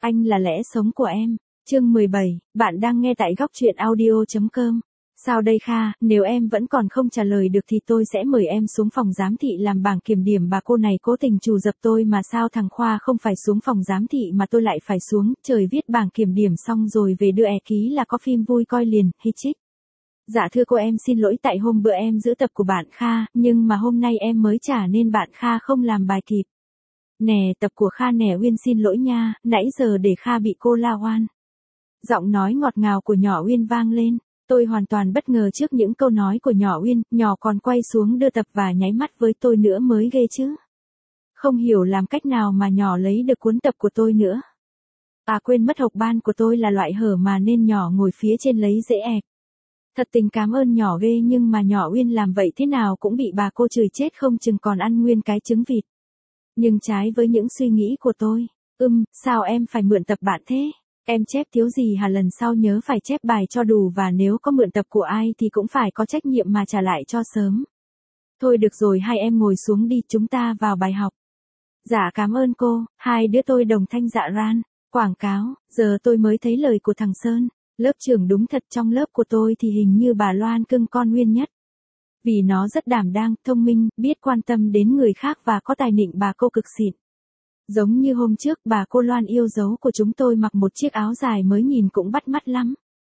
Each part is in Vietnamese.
Anh là lẽ sống của em. Chương 17, bạn đang nghe tại góc truyện audio.com. Sao đây Kha, nếu em vẫn còn không trả lời được thì tôi sẽ mời em xuống phòng giám thị làm bảng kiểm điểm. Bà cô này cố tình trù dập tôi mà sao thằng Khoa không phải xuống phòng giám thị mà tôi lại phải xuống. Trời, viết bảng kiểm điểm xong rồi về đưa ký là có phim vui coi liền, hi chích. Dạ thưa cô, em xin lỗi tại hôm bữa em giữ tập của bạn Kha, nhưng mà hôm nay em mới trả nên bạn Kha không làm bài kịp. Nè, tập của Kha nè Uyên, xin lỗi nha, nãy giờ để Kha bị cô la oan. Giọng nói ngọt ngào của nhỏ Uyên vang lên. Tôi hoàn toàn bất ngờ trước những câu nói của nhỏ Uyên, nhỏ còn quay xuống đưa tập và nháy mắt với tôi nữa mới ghê chứ. Không hiểu làm cách nào mà nhỏ lấy được cuốn tập của tôi nữa. Quên mất học ban của tôi là loại hở mà nên nhỏ ngồi phía trên lấy dễ ẹc. Thật tình cảm ơn nhỏ ghê, nhưng mà nhỏ Uyên làm vậy thế nào cũng bị bà cô chửi chết, không chừng còn ăn nguyên cái trứng vịt. Nhưng trái với những suy nghĩ của tôi, sao em phải mượn tập bạn thế? Em chép thiếu gì hả, lần sau nhớ phải chép bài cho đủ, và nếu có mượn tập của ai thì cũng phải có trách nhiệm mà trả lại cho sớm. Thôi được rồi, hai em ngồi xuống đi, chúng ta vào bài học. Dạ cảm ơn cô, hai đứa tôi đồng thanh dạ ran. Quảng cáo, giờ tôi mới thấy lời của thằng Sơn. Lớp trưởng đúng thật, trong lớp của tôi thì hình như bà Loan cưng con Nguyên nhất. Vì nó rất đảm đang, thông minh, biết quan tâm đến người khác và có tài nịnh bà cô cực xịn. Giống như hôm trước, bà cô Loan yêu dấu của chúng tôi mặc một chiếc áo dài mới nhìn cũng bắt mắt lắm.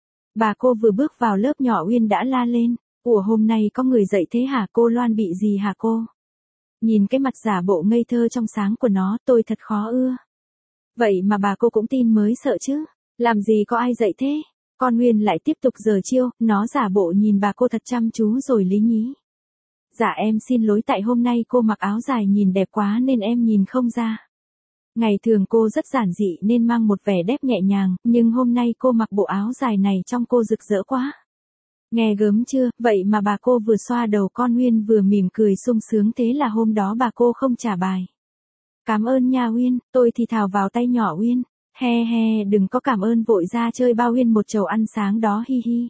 Bà cô vừa bước vào lớp, nhỏ Uyên đã la lên. Ủa, hôm nay có người dậy thế hả cô Loan, bị gì hả cô? Nhìn cái mặt giả bộ ngây thơ trong sáng của nó, tôi thật khó ưa. Vậy mà bà cô cũng tin mới sợ chứ. Làm gì có ai dậy thế? Con Nguyên lại tiếp tục giở chiêu, nó giả bộ nhìn bà cô thật chăm chú rồi lý nhí. Dạ em xin lỗi, tại hôm nay cô mặc áo dài nhìn đẹp quá nên em nhìn không ra. Ngày thường cô rất giản dị nên mang một vẻ đẹp nhẹ nhàng, nhưng hôm nay cô mặc bộ áo dài này trông cô rực rỡ quá. Nghe gớm chưa, vậy mà bà cô vừa xoa đầu con Uyên vừa mỉm cười sung sướng, thế là hôm đó bà cô không trả bài. Cảm ơn nha Uyên, tôi thì thào vào tay nhỏ Uyên. He he, đừng có cảm ơn, vội ra chơi bao Uyên một chầu ăn sáng đó, hi hi.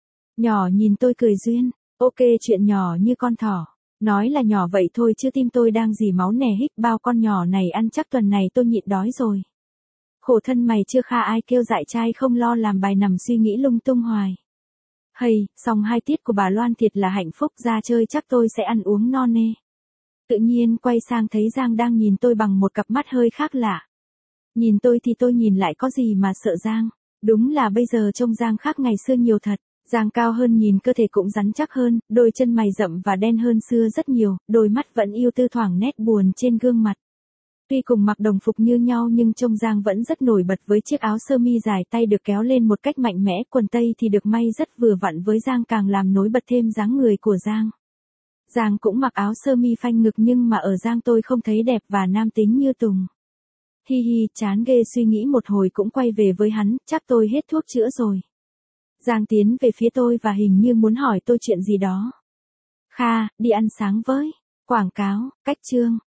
Nhỏ nhìn tôi cười duyên, ok, chuyện nhỏ như con thỏ. Nói là nhỏ vậy thôi chứ tim tôi đang dì máu nè, hít bao con nhỏ này ăn chắc tuần này tôi nhịn đói rồi. Khổ thân mày chưa Kha, ai kêu dại trai không lo làm bài nằm suy nghĩ lung tung hoài. Hay, xong hai tiết của bà Loan thiệt là hạnh phúc, ra chơi chắc tôi sẽ ăn uống no nê. Tự nhiên quay sang thấy Giang đang nhìn tôi bằng một cặp mắt hơi khác lạ. Nhìn tôi thì tôi nhìn lại, có gì mà sợ Giang. Đúng là bây giờ trông Giang khác ngày xưa nhiều thật. Giang cao hơn, nhìn cơ thể cũng rắn chắc hơn, đôi chân mày rậm và đen hơn xưa rất nhiều, đôi mắt vẫn yêu tư, thoảng nét buồn trên gương mặt. Tuy cùng mặc đồng phục như nhau nhưng trông Giang vẫn rất nổi bật với chiếc áo sơ mi dài tay được kéo lên một cách mạnh mẽ, quần tây thì được may rất vừa vặn với Giang, càng làm nổi bật thêm dáng người của Giang. Giang cũng mặc áo sơ mi phanh ngực nhưng mà ở Giang tôi không thấy đẹp và nam tính như Tùng. Hi hi, chán ghê, suy nghĩ một hồi cũng quay về với hắn, chắc tôi hết thuốc chữa rồi. Giang tiến về phía tôi và hình như muốn hỏi tôi chuyện gì đó. Kha, đi ăn sáng với. Quảng cáo, cách chương.